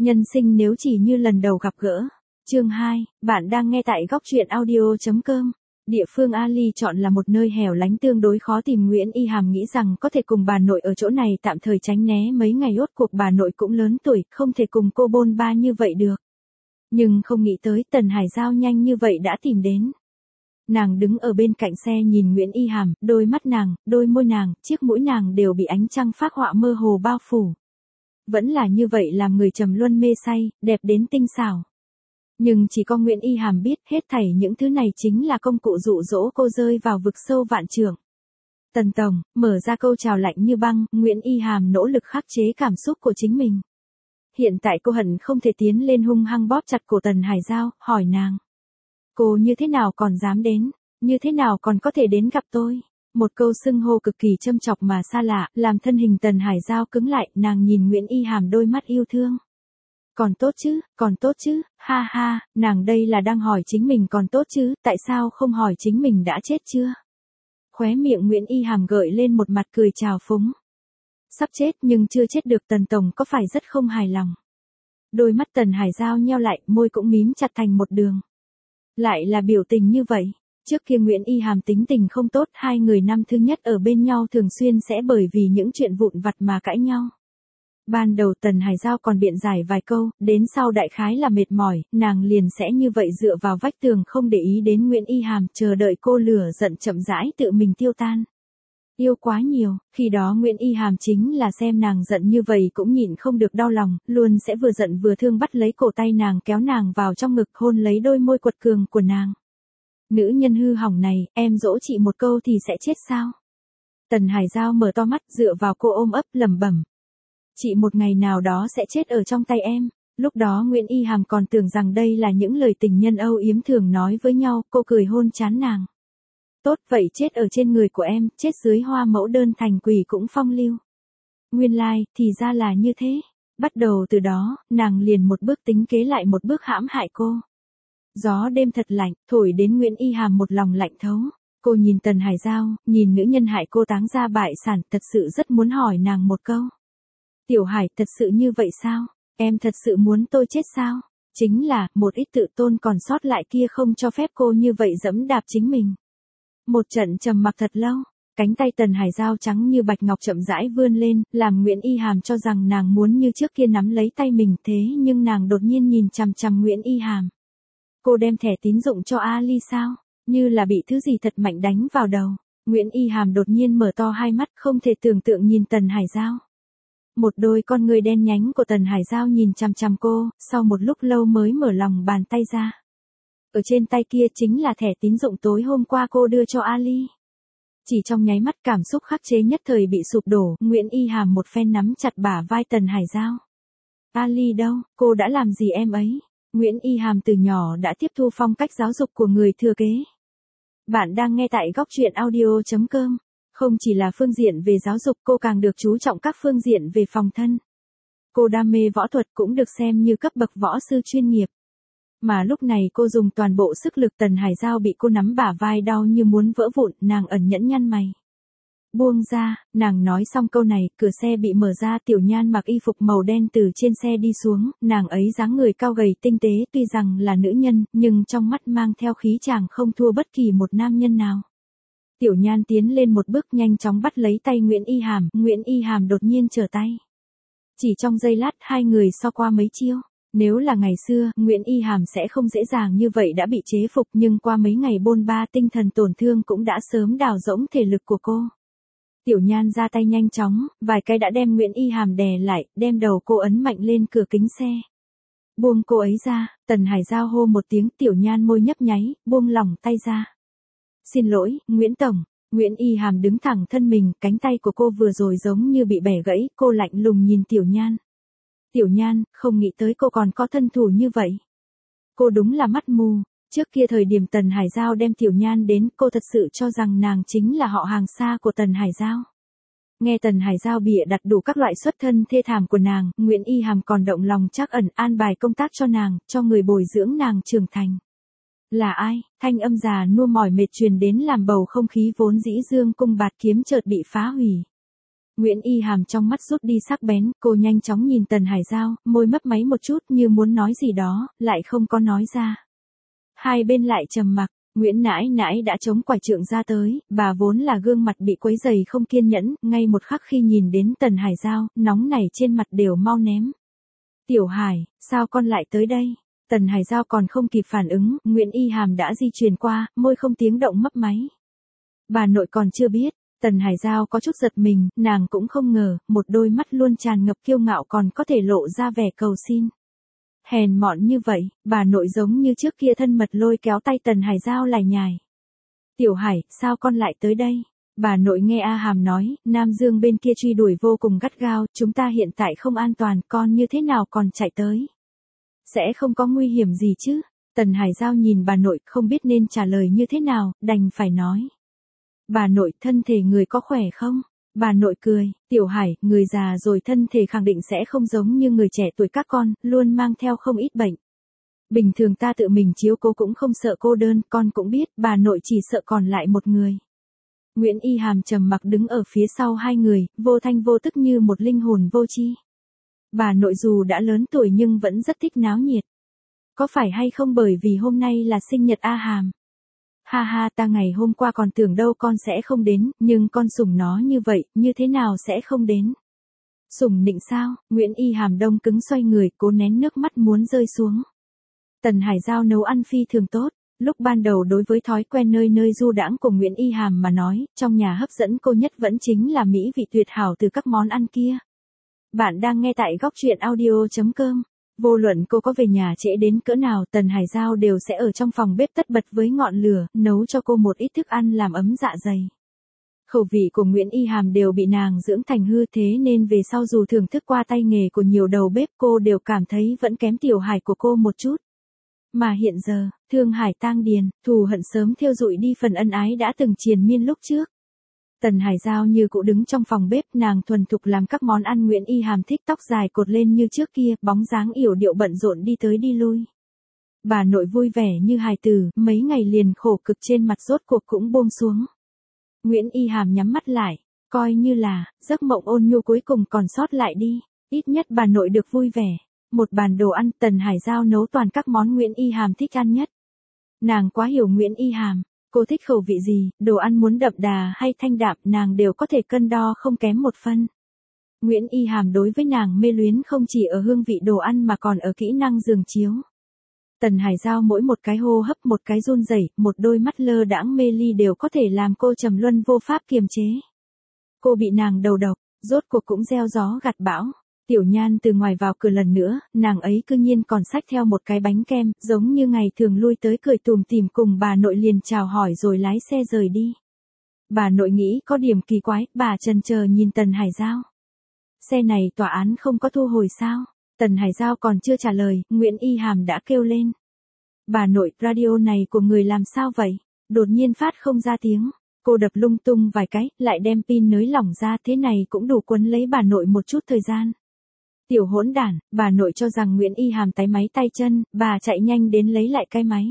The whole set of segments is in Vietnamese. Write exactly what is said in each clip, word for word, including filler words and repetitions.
Nhân sinh nếu chỉ như lần đầu gặp gỡ. Chương hai, bạn đang nghe tại góc truyện audio chấm com. Địa phương Ali chọn là một nơi hẻo lánh tương đối khó tìm. Nguyễn Y Hàm nghĩ rằng có thể cùng bà nội ở chỗ này tạm thời tránh né mấy ngày, rốt cuộc bà nội cũng lớn tuổi, không thể cùng cô bôn ba như vậy được. Nhưng không nghĩ tới Tần Hải Giao nhanh như vậy đã tìm đến. Nàng đứng ở bên cạnh xe nhìn Nguyễn Y Hàm, đôi mắt nàng, đôi môi nàng, chiếc mũi nàng đều bị ánh trăng phác họa mơ hồ bao phủ. Vẫn là như vậy làm người trầm luân mê say, đẹp đến tinh xảo. Nhưng chỉ có Nguyễn Y Hàm biết hết thảy những thứ này chính là công cụ dụ dỗ cô rơi vào vực sâu vạn trượng. Tần Tổng, mở ra câu chào lạnh như băng, Nguyễn Y Hàm nỗ lực khắc chế cảm xúc của chính mình. Hiện tại cô hận không thể tiến lên hung hăng bóp chặt cổ Tần Hải Giao, hỏi nàng. Cô như thế nào còn dám đến, như thế nào còn có thể đến gặp tôi? Một câu xưng hô cực kỳ châm chọc mà xa lạ, làm thân hình Tần Hải Giao cứng lại, nàng nhìn Nguyễn Y Hàm đôi mắt yêu thương. Còn tốt chứ, còn tốt chứ, ha ha, nàng đây là đang hỏi chính mình còn tốt chứ, tại sao không hỏi chính mình đã chết chưa? Khóe miệng Nguyễn Y Hàm gợi lên một mặt cười trào phúng. Sắp chết nhưng chưa chết được, Tần Tổng có phải rất không hài lòng? Đôi mắt Tần Hải Giao nheo lại, môi cũng mím chặt thành một đường. Lại là biểu tình như vậy. Trước kia Nguyễn Y Hàm tính tình không tốt, hai người năm thứ nhất ở bên nhau thường xuyên sẽ bởi vì những chuyện vụn vặt mà cãi nhau. Ban đầu Tần Hải Giao còn biện giải vài câu, đến sau đại khái là mệt mỏi, nàng liền sẽ như vậy dựa vào vách tường không để ý đến Nguyễn Y Hàm, chờ đợi cô lửa giận chậm rãi tự mình tiêu tan. Yêu quá nhiều, khi đó Nguyễn Y Hàm chính là xem nàng giận như vậy cũng nhịn không được đau lòng, luôn sẽ vừa giận vừa thương bắt lấy cổ tay nàng kéo nàng vào trong ngực hôn lấy đôi môi quật cường của nàng. Nữ nhân hư hỏng này, em dỗ chị một câu thì sẽ chết sao? Tần Hải Giao mở to mắt dựa vào cô ôm ấp lẩm bẩm. Chị một ngày nào đó sẽ chết ở trong tay em. Lúc đó Nguyễn Y Hàm còn tưởng rằng đây là những lời tình nhân âu yếm thường nói với nhau, cô cười hôn trán nàng. Tốt vậy chết ở trên người của em, chết dưới hoa mẫu đơn thành quỷ cũng phong lưu. Nguyên lai, like, thì ra là như thế. Bắt đầu từ đó, nàng liền một bước tính kế lại một bước hãm hại cô. Gió đêm thật lạnh, thổi đến Nguyễn Y Hàm một lòng lạnh thấu. Cô nhìn Tần Hải Giao, nhìn nữ nhân hại cô táng ra bại sản, thật sự rất muốn hỏi nàng một câu. Tiểu Hải, thật sự như vậy sao? Em thật sự muốn tôi chết sao? Chính là, một ít tự tôn còn sót lại kia không cho phép cô như vậy dẫm đạp chính mình. Một trận trầm mặc thật lâu, cánh tay Tần Hải Giao trắng như bạch ngọc chậm rãi vươn lên, làm Nguyễn Y Hàm cho rằng nàng muốn như trước kia nắm lấy tay mình, thế nhưng nàng đột nhiên nhìn chằm chằm Nguyễn Y Hàm. Cô đem thẻ tín dụng cho Ali sao? Như là bị thứ gì thật mạnh đánh vào đầu. Nguyễn Y Hàm đột nhiên mở to hai mắt không thể tưởng tượng nhìn Tần Hải Giao. Một đôi con người đen nhánh của Tần Hải Giao nhìn chằm chằm cô, sau một lúc lâu mới mở lòng bàn tay ra. Ở trên tay kia chính là thẻ tín dụng tối hôm qua cô đưa cho Ali. Chỉ trong nháy mắt cảm xúc khắc chế nhất thời bị sụp đổ, Nguyễn Y Hàm một phen nắm chặt bả vai Tần Hải Giao. Ali đâu, cô đã làm gì em ấy? Nguyễn Y Hàm từ nhỏ đã tiếp thu phong cách giáo dục của người thừa kế. Bạn đang nghe tại góc truyện audio chấm com. Không chỉ là phương diện về giáo dục, cô càng được chú trọng các phương diện về phòng thân. Cô đam mê võ thuật cũng được xem như cấp bậc võ sư chuyên nghiệp. Mà lúc này cô dùng toàn bộ sức lực. Tần Hải Giao bị cô nắm bả vai đau như muốn vỡ vụn, nàng ẩn nhẫn nhăn mày. Buông ra, nàng nói xong câu này, cửa xe bị mở ra, Tiểu Nhan mặc y phục màu đen từ trên xe đi xuống, nàng ấy dáng người cao gầy tinh tế, tuy rằng là nữ nhân, nhưng trong mắt mang theo khí chàng không thua bất kỳ một nam nhân nào. Tiểu Nhan tiến lên một bước nhanh chóng bắt lấy tay Nguyễn Y Hàm, Nguyễn Y Hàm đột nhiên trở tay. Chỉ trong giây lát hai người so qua mấy chiêu. Nếu là ngày xưa, Nguyễn Y Hàm sẽ không dễ dàng như vậy đã bị chế phục, nhưng qua mấy ngày bôn ba tinh thần tổn thương cũng đã sớm đào rỗng thể lực của cô. Tiểu Nhan ra tay nhanh chóng, vài cái đã đem Nguyễn Y Hàm đè lại, đem đầu cô ấn mạnh lên cửa kính xe. Buông cô ấy ra, Tần Hải Giao hô một tiếng, Tiểu Nhan môi nhấp nháy, buông lỏng tay ra. Xin lỗi, Nguyễn Tổng. Nguyễn Y Hàm đứng thẳng thân mình, cánh tay của cô vừa rồi giống như bị bẻ gãy, cô lạnh lùng nhìn Tiểu Nhan. Tiểu Nhan, không nghĩ tới cô còn có thân thủ như vậy. Cô đúng là mắt mù. Trước kia thời điểm Tần Hải Giao đem Tiểu Nhan đến, cô thật sự cho rằng nàng chính là họ hàng xa của Tần Hải Giao. Nghe Tần Hải Giao bịa đặt đủ các loại xuất thân thê thảm của nàng, Nguyễn Y Hàm còn động lòng trắc ẩn an bài công tác cho nàng, cho người bồi dưỡng nàng trưởng thành. Là ai? Thanh âm già nua mỏi mệt truyền đến làm bầu không khí vốn dĩ dương cung bạt kiếm chợt bị phá hủy. Nguyễn Y Hàm trong mắt rút đi sắc bén, cô nhanh chóng nhìn Tần Hải Giao, môi mấp máy một chút như muốn nói gì đó, lại không có nói ra. Hai bên lại trầm mặc, Nguyễn nãi nãi đã chống quải trượng ra tới, bà vốn là gương mặt bị quấy dày không kiên nhẫn, ngay một khắc khi nhìn đến Tần Hải Giao, nóng nảy trên mặt đều mau ném. Tiểu Hải, sao con lại tới đây? Tần Hải Giao còn không kịp phản ứng, Nguyễn Y Hàm đã di chuyển qua, môi không tiếng động mấp máy. Bà nội còn chưa biết, Tần Hải Giao có chút giật mình, nàng cũng không ngờ, một đôi mắt luôn tràn ngập kiêu ngạo còn có thể lộ ra vẻ cầu xin. Hèn mọn như vậy, bà nội giống như trước kia thân mật lôi kéo tay Tần Hải Giao lải nhải. Tiểu Hải, sao con lại tới đây? Bà nội nghe A Hàm nói, Nam Dương bên kia truy đuổi vô cùng gắt gao, chúng ta hiện tại không an toàn, con như thế nào còn chạy tới? Sẽ không có nguy hiểm gì chứ? Tần Hải Giao nhìn bà nội, không biết nên trả lời như thế nào, đành phải nói. Bà nội, thân thể người có khỏe không? Bà nội cười, Tiểu Hải, người già rồi thân thể khẳng định sẽ không giống như người trẻ tuổi các con, luôn mang theo không ít bệnh. Bình thường ta tự mình chiếu cố cũng không sợ cô đơn, con cũng biết, bà nội chỉ sợ còn lại một người. Nguyễn Y Hàm trầm mặc đứng ở phía sau hai người, vô thanh vô tức như một linh hồn vô tri. Bà nội dù đã lớn tuổi nhưng vẫn rất thích náo nhiệt. Có phải hay không bởi vì hôm nay là sinh nhật A Hàm? Ha ha, ta ngày hôm qua còn tưởng đâu con sẽ không đến, nhưng con sủng nó như vậy, như thế nào sẽ không đến? Sủng nịnh sao? Nguyễn Y Hàm đông cứng xoay người, cố nén nước mắt muốn rơi xuống. Tần Hải Giao nấu ăn phi thường tốt. Lúc ban đầu đối với thói quen nơi nơi du đãng của Nguyễn Y Hàm mà nói, trong nhà hấp dẫn cô nhất vẫn chính là mỹ vị tuyệt hảo từ các món ăn kia. Bạn đang nghe tại góc truyện audio chấm com. Vô luận cô có về nhà trễ đến cỡ nào, Tần Hải Giao đều sẽ ở trong phòng bếp tất bật với ngọn lửa, nấu cho cô một ít thức ăn làm ấm dạ dày. Khẩu vị của Nguyễn Y Hàm đều bị nàng dưỡng thành hư, thế nên về sau dù thưởng thức qua tay nghề của nhiều đầu bếp cô đều cảm thấy vẫn kém Tiểu Hải của cô một chút. Mà hiện giờ, Thương Hải tang điền, thù hận sớm thiêu rụi đi phần ân ái đã từng triền miên lúc trước. Tần Hải Giao như cũ đứng trong phòng bếp, nàng thuần thục làm các món ăn. Nguyễn Y Hàm thích tóc dài cột lên như trước kia, bóng dáng yểu điệu bận rộn đi tới đi lui. Bà nội vui vẻ như hài tử, mấy ngày liền khổ cực trên mặt rốt cuộc cũng buông xuống. Nguyễn Y Hàm nhắm mắt lại, coi như là giấc mộng ôn nhu cuối cùng còn sót lại đi, ít nhất bà nội được vui vẻ. Một bàn đồ ăn, Tần Hải Giao nấu toàn các món Nguyễn Y Hàm thích ăn nhất. Nàng quá hiểu Nguyễn Y Hàm, cô thích khẩu vị gì, đồ ăn muốn đậm đà hay thanh đạm, nàng đều có thể cân đo không kém một phân. Nguyễn Y Hàm đối với nàng mê luyến không chỉ ở hương vị đồ ăn mà còn ở kỹ năng giường chiếu. Tần Hải Giao mỗi một cái hô hấp, một cái run rẩy, một đôi mắt lơ đãng mê ly đều có thể làm cô trầm luân vô pháp kiềm chế. Cô bị nàng đầu độc, rốt cuộc cũng gieo gió gặt bão. Tiểu Nhan từ ngoài vào cửa lần nữa, nàng ấy cư nhiên còn xách theo một cái bánh kem, giống như ngày thường lui tới cười tùm tìm cùng bà nội liền chào hỏi rồi lái xe rời đi. Bà nội nghĩ có điểm kỳ quái, bà chần chờ nhìn Tần Hải Giao. Xe này tòa án không có thu hồi sao? Tần Hải Giao còn chưa trả lời, Nguyễn Y Hàm đã kêu lên. Bà nội, radio này của người làm sao vậy? Đột nhiên phát không ra tiếng. Cô đập lung tung vài cái, lại đem pin nới lỏng ra, thế này cũng đủ quấn lấy bà nội một chút thời gian. Tiểu hỗn đản, bà nội cho rằng Nguyễn Y Hàm tái máy tay chân, bà chạy nhanh đến lấy lại cái máy.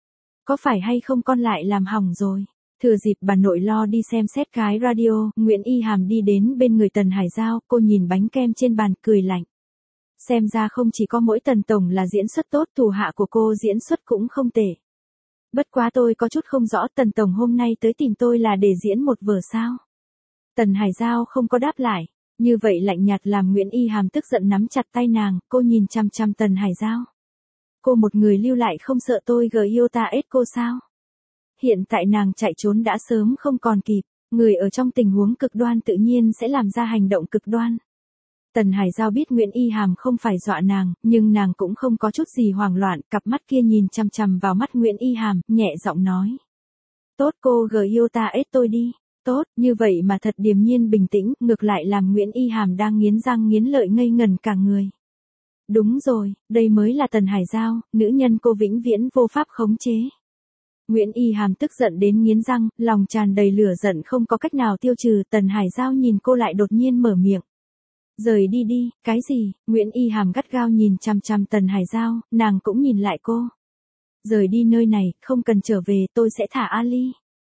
Có phải hay không con lại làm hỏng rồi? Thừa dịp bà nội lo đi xem xét cái radio, Nguyễn Y Hàm đi đến bên người Tần Hải Giao, cô nhìn bánh kem trên bàn cười lạnh. Xem ra không chỉ có mỗi Tần Tổng là diễn xuất tốt, thủ hạ của cô diễn xuất cũng không tệ. Bất quá tôi có chút không rõ, Tần Tổng hôm nay tới tìm tôi là để diễn một vở sao? Tần Hải Giao không có đáp lại. Như vậy lạnh nhạt làm Nguyễn Y Hàm tức giận nắm chặt tay nàng, cô nhìn chăm chăm Tần Hải Giao. Cô một người lưu lại không sợ tôi gờ yêu ta ết cô sao? Hiện tại nàng chạy trốn đã sớm không còn kịp, người ở trong tình huống cực đoan tự nhiên sẽ làm ra hành động cực đoan. Tần Hải Giao biết Nguyễn Y Hàm không phải dọa nàng, nhưng nàng cũng không có chút gì hoảng loạn, cặp mắt kia nhìn chăm chăm vào mắt Nguyễn Y Hàm, nhẹ giọng nói. Tốt, cô gờ yêu ta ết tôi đi. Tốt, như vậy mà thật điềm nhiên bình tĩnh, ngược lại làm Nguyễn Y Hàm đang nghiến răng nghiến lợi ngây ngần cả người. Đúng rồi, đây mới là Tần Hải Giao, nữ nhân cô vĩnh viễn vô pháp khống chế. Nguyễn Y Hàm tức giận đến nghiến răng, lòng tràn đầy lửa giận không có cách nào tiêu trừ. Tần Hải Giao nhìn cô lại đột nhiên mở miệng. Rời đi đi, cái gì? Nguyễn Y Hàm gắt gao nhìn chăm chăm Tần Hải Giao, nàng cũng nhìn lại cô. Rời đi nơi này, không cần trở về, tôi sẽ thả Ali.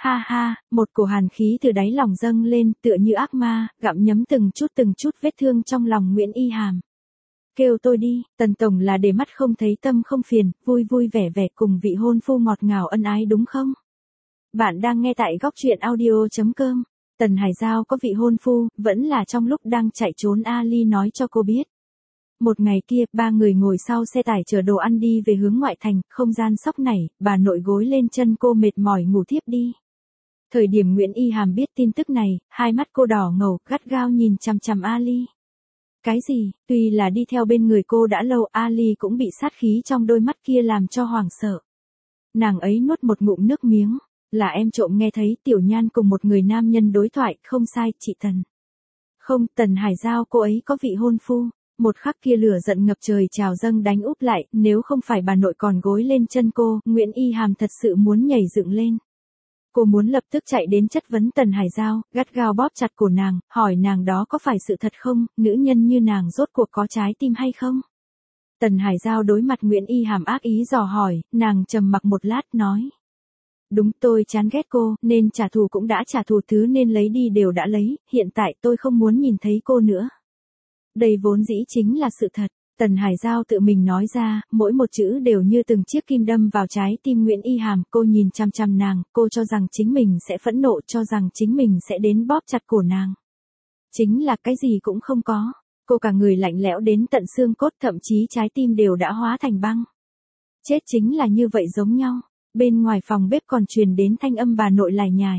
Ha ha, một cổ hàn khí từ đáy lòng dâng lên tựa như ác ma, gặm nhấm từng chút từng chút vết thương trong lòng Nguyễn Y Hàm. Kêu tôi đi, Tần Tổng là để mắt không thấy tâm không phiền, vui vui vẻ vẻ cùng vị hôn phu ngọt ngào ân ái đúng không? Bạn đang nghe tại góc truyện audio.com. Tần Hải Giao có vị hôn phu, vẫn là trong lúc đang chạy trốn Ali nói cho cô biết. Một ngày kia, ba người ngồi sau xe tải chở đồ ăn đi về hướng ngoại thành, không gian sóc nảy, bà nội gối lên chân cô mệt mỏi ngủ thiếp đi. Thời điểm Nguyễn Y Hàm biết tin tức này, hai mắt cô đỏ ngầu, gắt gao nhìn chằm chằm Ali. Cái gì, tuy là đi theo bên người cô đã lâu, Ali cũng bị sát khí trong đôi mắt kia làm cho hoảng sợ. Nàng ấy nuốt một ngụm nước miếng, là em trộm nghe thấy Tiểu Nhan cùng một người nam nhân đối thoại, không sai, chị Tần. Không, Tần Hải Giao cô ấy có vị hôn phu. Một khắc kia lửa giận ngập trời trào dâng đánh úp lại, nếu không phải bà nội còn gối lên chân cô, Nguyễn Y Hàm thật sự muốn nhảy dựng lên. Cô muốn lập tức chạy đến chất vấn Tần Hải Giao, gắt gao bóp chặt cổ nàng, hỏi nàng đó có phải sự thật không, nữ nhân như nàng rốt cuộc có trái tim hay không? Tần Hải Giao đối mặt Nguyễn Y Hàm ác ý dò hỏi, nàng trầm mặc một lát nói. Đúng, tôi chán ghét cô, nên trả thù cũng đã trả thù, thứ nên lấy đi đều đã lấy, hiện tại tôi không muốn nhìn thấy cô nữa. Đây vốn dĩ chính là sự thật, Tần Hải Giao tự mình nói ra, mỗi một chữ đều như từng chiếc kim đâm vào trái tim Nguyễn Y Hàm, cô nhìn chằm chằm nàng, cô cho rằng chính mình sẽ phẫn nộ, cho rằng chính mình sẽ đến bóp chặt cổ nàng. Chính là cái gì cũng không có, cô cả người lạnh lẽo đến tận xương cốt, thậm chí trái tim đều đã hóa thành băng. Chết chính là như vậy giống nhau, bên ngoài phòng bếp còn truyền đến thanh âm bà nội lải nhải.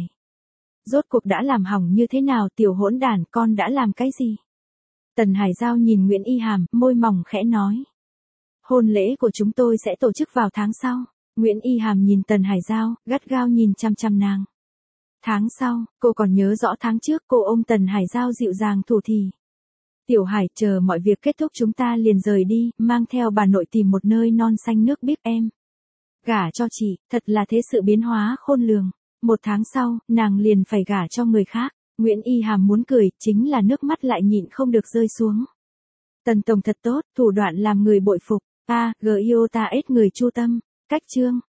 Rốt cuộc đã làm hỏng như thế nào, tiểu hỗn đản, con đã làm cái gì? Tần Hải Giao nhìn Nguyễn Y Hàm, môi mỏng khẽ nói. Hôn lễ của chúng tôi sẽ tổ chức vào tháng sau. Nguyễn Y Hàm nhìn Tần Hải Giao, gắt gao nhìn chăm chăm nàng. Tháng sau, cô còn nhớ rõ tháng trước cô ôm Tần Hải Giao dịu dàng thủ thỉ. Tiểu Hải, chờ mọi việc kết thúc chúng ta liền rời đi, mang theo bà nội tìm một nơi non xanh nước biếc em. Gả cho chị, thật là thế sự biến hóa khôn lường. Một tháng sau, nàng liền phải gả cho người khác. Nguyễn Y Hàm muốn cười, chính là nước mắt lại nhịn không được rơi xuống. Tần Tổng thật tốt, thủ đoạn làm người bội phục. A, G I O T A S người chu tâm. Cách chương.